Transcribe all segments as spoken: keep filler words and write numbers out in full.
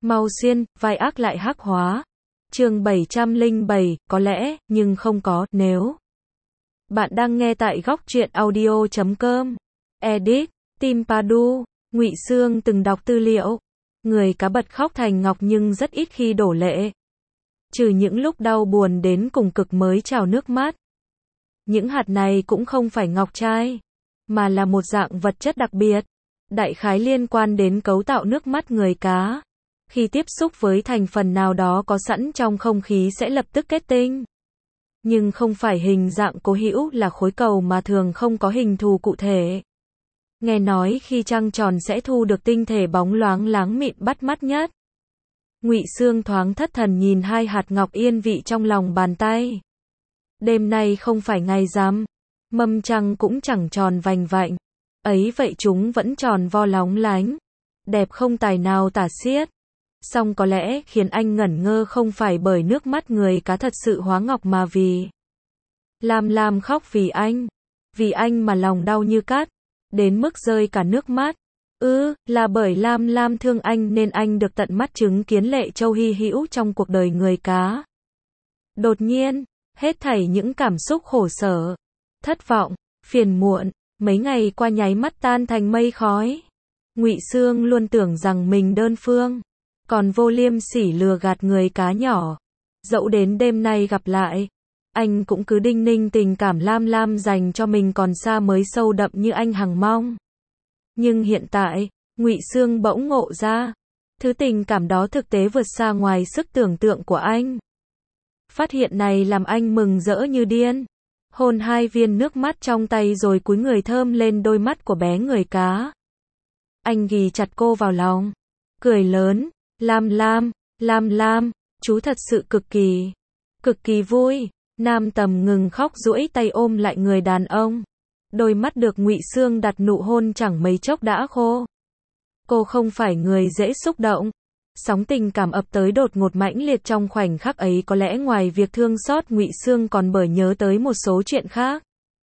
Mau xuyên, vai ác lại hắc hóa. Chương bảy trăm lẻ bảy, có lẽ, nhưng không có, nếu. Bạn đang nghe tại góc truyện audio chấm com. Edit, Tim Padu, Ngụy Xương từng đọc tư liệu. Người cá bật khóc thành ngọc nhưng rất ít khi đổ lệ. Trừ những lúc đau buồn đến cùng cực mới trào nước mắt. Những hạt này cũng không phải ngọc trai, mà là một dạng vật chất đặc biệt. Đại khái liên quan đến cấu tạo nước mắt người cá. Khi tiếp xúc với thành phần nào đó có sẵn trong không khí sẽ lập tức kết tinh. Nhưng không phải hình dạng cố hữu là khối cầu mà thường không có hình thù cụ thể. Nghe nói khi trăng tròn sẽ thu được tinh thể bóng loáng láng mịn bắt mắt nhất. Ngụy Xương thoáng thất thần nhìn hai hạt ngọc yên vị trong lòng bàn tay. Đêm nay không phải ngày rằm, mâm trăng cũng chẳng tròn vành vạnh. Ấy vậy chúng vẫn tròn vo lóng lánh, đẹp không tài nào tả xiết. Song có lẽ khiến anh ngẩn ngơ không phải bởi nước mắt người cá thật sự hóa ngọc mà vì Lam Lam khóc vì anh, vì anh mà lòng đau như cắt, đến mức rơi cả nước mắt. Ư, ừ, là bởi Lam Lam thương anh nên anh được tận mắt chứng kiến lệ châu hy hữu trong cuộc đời người cá. Đột nhiên, hết thảy những cảm xúc khổ sở, thất vọng, phiền muộn, mấy ngày qua nháy mắt tan thành mây khói. Ngụy Xương luôn tưởng rằng mình đơn phương, còn vô liêm sỉ lừa gạt người cá nhỏ. Dẫu đến đêm nay gặp lại, anh cũng cứ đinh ninh tình cảm Lam Lam dành cho mình còn xa mới sâu đậm như anh hằng mong. Nhưng hiện tại, Ngụy Xương bỗng ngộ ra, thứ tình cảm đó thực tế vượt xa ngoài sức tưởng tượng của anh. Phát hiện này làm anh mừng rỡ như điên. Hôn hai viên nước mắt trong tay rồi cúi người thơm lên đôi mắt của bé người cá. Anh ghì chặt cô vào lòng, cười lớn, Lam Lam, Lam Lam, chú thật sự cực kỳ, cực kỳ vui. Nam Tầm ngừng khóc duỗi tay ôm lại người đàn ông. Đôi mắt được Ngụy Xương đặt nụ hôn chẳng mấy chốc đã khô. Cô không phải người dễ xúc động. Sóng tình cảm ập tới đột ngột mãnh liệt trong khoảnh khắc ấy có lẽ ngoài việc thương xót Ngụy Xương còn bởi nhớ tới một số chuyện khác.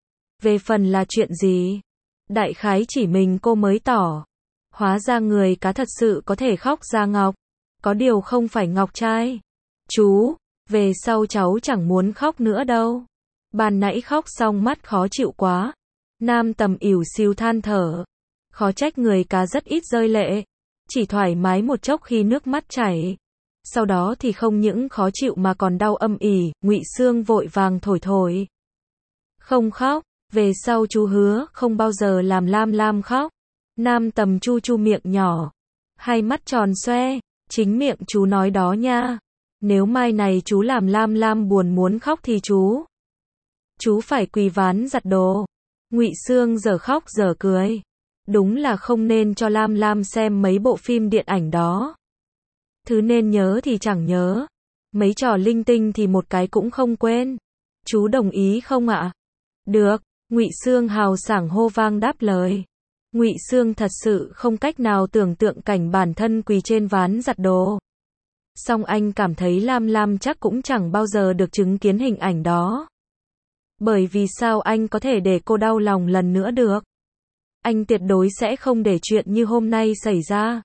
Về phần là chuyện gì? Đại khái chỉ mình cô mới tỏ. Hóa ra người cá thật sự có thể khóc ra ngọc. Có điều không phải ngọc trai. Chú, về sau cháu chẳng muốn khóc nữa đâu. Ban nãy khóc xong mắt khó chịu quá. Nam Tầm ỉu xìu than thở. Khó trách người cá rất ít rơi lệ. Chỉ thoải mái một chốc khi nước mắt chảy. Sau đó thì không những khó chịu mà còn đau âm ỉ. Ngụy Xương vội vàng thổi thổi. Không khóc, về sau chú hứa không bao giờ làm Lam Lam khóc. Nam Tầm chu chu miệng nhỏ, hai mắt tròn xoe, chính miệng chú nói đó nha. Nếu mai này chú làm Lam Lam buồn muốn khóc thì chú Chú phải quỳ ván giặt đồ. Ngụy Xương giờ khóc giờ cười. Đúng là không nên cho Lam Lam xem mấy bộ phim điện ảnh đó. Thứ nên nhớ thì chẳng nhớ. Mấy trò linh tinh thì một cái cũng không quên. Chú đồng ý không ạ? Được, Ngụy Xương hào sảng hô vang đáp lời. Ngụy Xương thật sự không cách nào tưởng tượng cảnh bản thân quỳ trên ván giặt đồ. Song anh cảm thấy Lam Lam chắc cũng chẳng bao giờ được chứng kiến hình ảnh đó. Bởi vì sao anh có thể để cô đau lòng lần nữa được? Anh tuyệt đối sẽ không để chuyện như hôm nay xảy ra.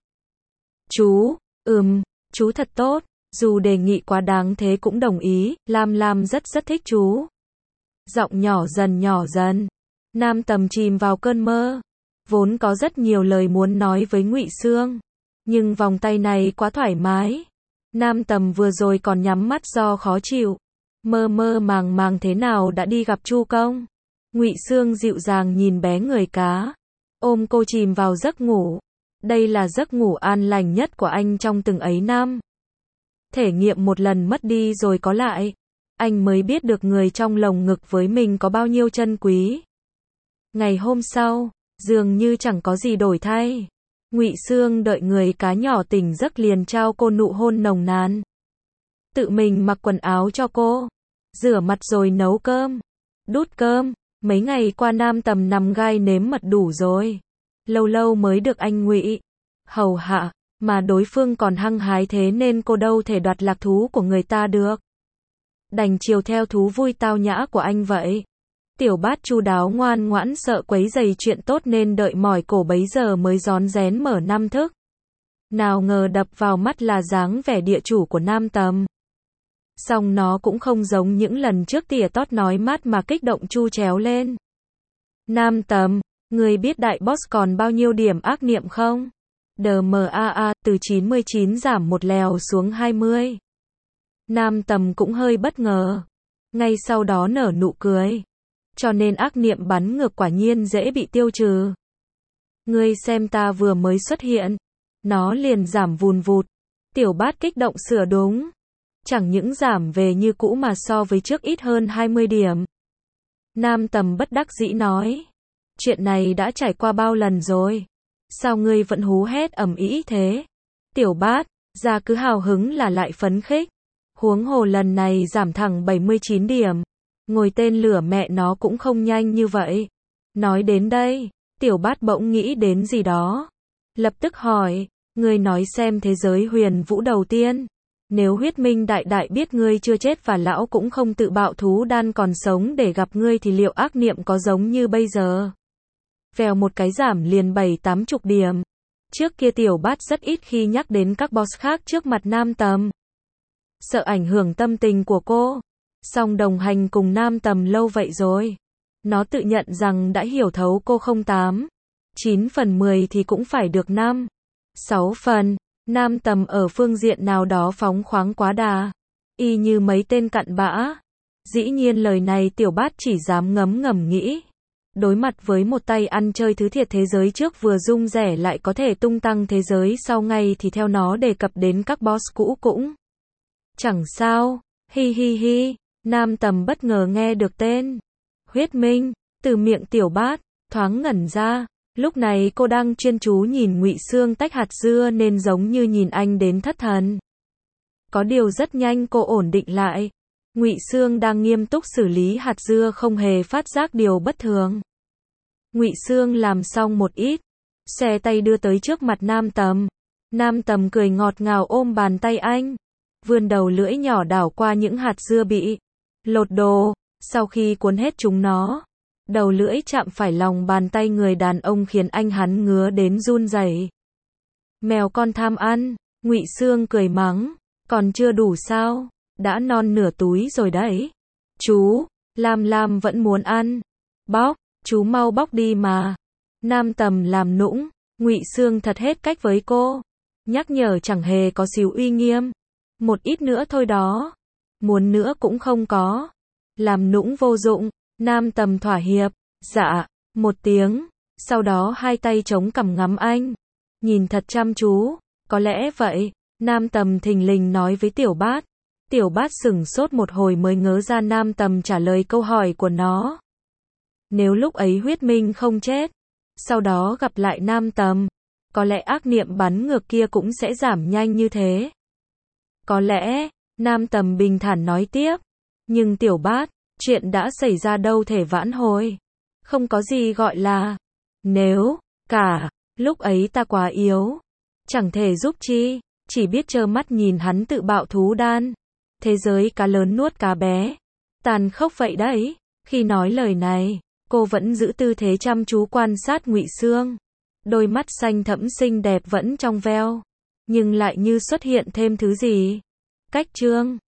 Chú, ừm, chú thật tốt, dù đề nghị quá đáng thế cũng đồng ý, Lam Lam rất rất thích chú. Giọng nhỏ dần nhỏ dần. Nam Tầm chìm vào cơn mơ. Vốn có rất nhiều lời muốn nói với Ngụy Xương. Nhưng vòng tay này quá thoải mái. Nam Tầm vừa rồi còn nhắm mắt do khó chịu. Mơ mơ màng màng thế nào đã đi gặp Chu Công. Ngụy Xương dịu dàng nhìn bé người cá. Ôm cô chìm vào giấc ngủ. Đây là giấc ngủ an lành nhất của anh trong từng ấy năm. Thể nghiệm một lần mất đi rồi có lại. Anh mới biết được người trong lồng ngực với mình có bao nhiêu chân quý. Ngày hôm sau, dường như chẳng có gì đổi thay. Ngụy Xương đợi người cá nhỏ tỉnh giấc liền trao cô nụ hôn nồng nàn. Tự mình mặc quần áo cho cô. Rửa mặt rồi nấu cơm. Đút cơm. Mấy ngày qua Nam Tầm nằm gai nếm mật đủ rồi. Lâu lâu mới được anh Ngụy hầu hạ. Mà đối phương còn hăng hái thế nên cô đâu thể đoạt lạc thú của người ta được. Đành chiều theo thú vui tao nhã của anh vậy. Tiểu Bát chu đáo ngoan ngoãn sợ quấy rầy chuyện tốt nên đợi mỏi cổ bấy giờ mới rón rén mở năm thức. Nào ngờ đập vào mắt là dáng vẻ địa chủ của Nam Tầm. Song nó cũng không giống những lần trước tỉa tót nói mát mà kích động chu chéo lên. Nam Tầm, người biết đại boss còn bao nhiêu điểm ác niệm không? đê em a a, từ chín mươi chín giảm một lèo xuống hai mươi. Nam Tầm cũng hơi bất ngờ. Ngay sau đó nở nụ cười. Cho nên ác niệm bắn ngược quả nhiên dễ bị tiêu trừ. Ngươi xem ta vừa mới xuất hiện. Nó liền giảm vùn vụt. Tiểu Bát kích động sửa đúng. Chẳng những giảm về như cũ mà so với trước ít hơn hai mươi điểm. Nam Tầm bất đắc dĩ nói. Chuyện này đã trải qua bao lần rồi. Sao ngươi vẫn hú hét ầm ĩ thế? Tiểu Bát, ra cứ hào hứng là lại phấn khích. Huống hồ lần này giảm thẳng bảy mươi chín điểm. Ngồi tên lửa mẹ nó cũng không nhanh như vậy. Nói đến đây, Tiểu Bát bỗng nghĩ đến gì đó. Lập tức hỏi, ngươi nói xem thế giới huyền vũ đầu tiên. Nếu huyết minh đại đại biết ngươi chưa chết và lão cũng không tự bạo thú đan còn sống để gặp ngươi thì liệu ác niệm có giống như bây giờ? Vèo một cái giảm liền bảy tám chục điểm. Trước kia Tiểu Bát rất ít khi nhắc đến các boss khác trước mặt Nam Tầm. Sợ ảnh hưởng tâm tình của cô. Song đồng hành cùng Nam Tầm lâu vậy rồi. Nó tự nhận rằng đã hiểu thấu cô không tám, chín phần mười thì cũng phải được năm, sáu phần. Nam Tầm ở phương diện nào đó phóng khoáng quá đà. Y như mấy tên cặn bã. Dĩ nhiên lời này Tiểu Bát chỉ dám ngấm ngầm nghĩ. Đối mặt với một tay ăn chơi thứ thiệt thế giới trước vừa rung rẻ lại có thể tung tăng thế giới sau ngay thì theo nó đề cập đến các boss cũ cũng chẳng sao. Hi hi hi. Nam Tầm bất ngờ nghe được tên Huyết Minh từ miệng Tiểu Bát, thoáng ngẩn ra. Lúc này cô đang chuyên chú nhìn Ngụy Xương tách hạt dưa nên giống như nhìn anh đến thất thần. Có điều rất nhanh cô ổn định lại. Ngụy Xương đang nghiêm túc xử lý hạt dưa không hề phát giác điều bất thường. Ngụy Xương làm xong một ít, xòe tay đưa tới trước mặt Nam Tầm. Nam Tầm cười ngọt ngào ôm bàn tay anh, vươn đầu lưỡi nhỏ đảo qua những hạt dưa bị lột đồ. Sau khi cuốn hết chúng nó, đầu lưỡi chạm phải lòng bàn tay người đàn ông khiến anh hắn ngứa đến run rẩy. Mèo con tham ăn. Ngụy Xương cười mắng, còn chưa đủ sao? Đã non nửa túi rồi đấy. Chú, Lam Lam vẫn muốn ăn. Bóc, chú mau bóc đi mà. Nam Tầm làm nũng. Ngụy Xương thật hết cách với cô. Nhắc nhở chẳng hề có xíu uy nghiêm. Một ít nữa thôi đó. Muốn nữa cũng không có. Làm nũng vô dụng. Nam Tầm thỏa hiệp. Dạ, một tiếng. Sau đó hai tay chống cằm ngắm anh. Nhìn thật chăm chú. Có lẽ vậy. Nam Tầm thình lình nói với Tiểu Bát. Tiểu Bát sửng sốt một hồi mới ngớ ra Nam Tầm trả lời câu hỏi của nó. Nếu lúc ấy Huyết Minh không chết, sau đó gặp lại Nam Tầm, có lẽ ác niệm bắn ngược kia cũng sẽ giảm nhanh như thế. Có lẽ, Nam Tầm bình thản nói tiếp. Nhưng Tiểu Bát, chuyện đã xảy ra đâu thể vãn hồi. Không có gì gọi là nếu, cả, lúc ấy ta quá yếu. Chẳng thể giúp chi, chỉ biết trơ mắt nhìn hắn tự bạo thú đan. Thế giới cá lớn nuốt cá bé. Tàn khốc vậy đấy. Khi nói lời này, cô vẫn giữ tư thế chăm chú quan sát Ngụy Xương. Đôi mắt xanh thẫm xinh đẹp vẫn trong veo. Nhưng lại như xuất hiện thêm thứ gì. Cách trương.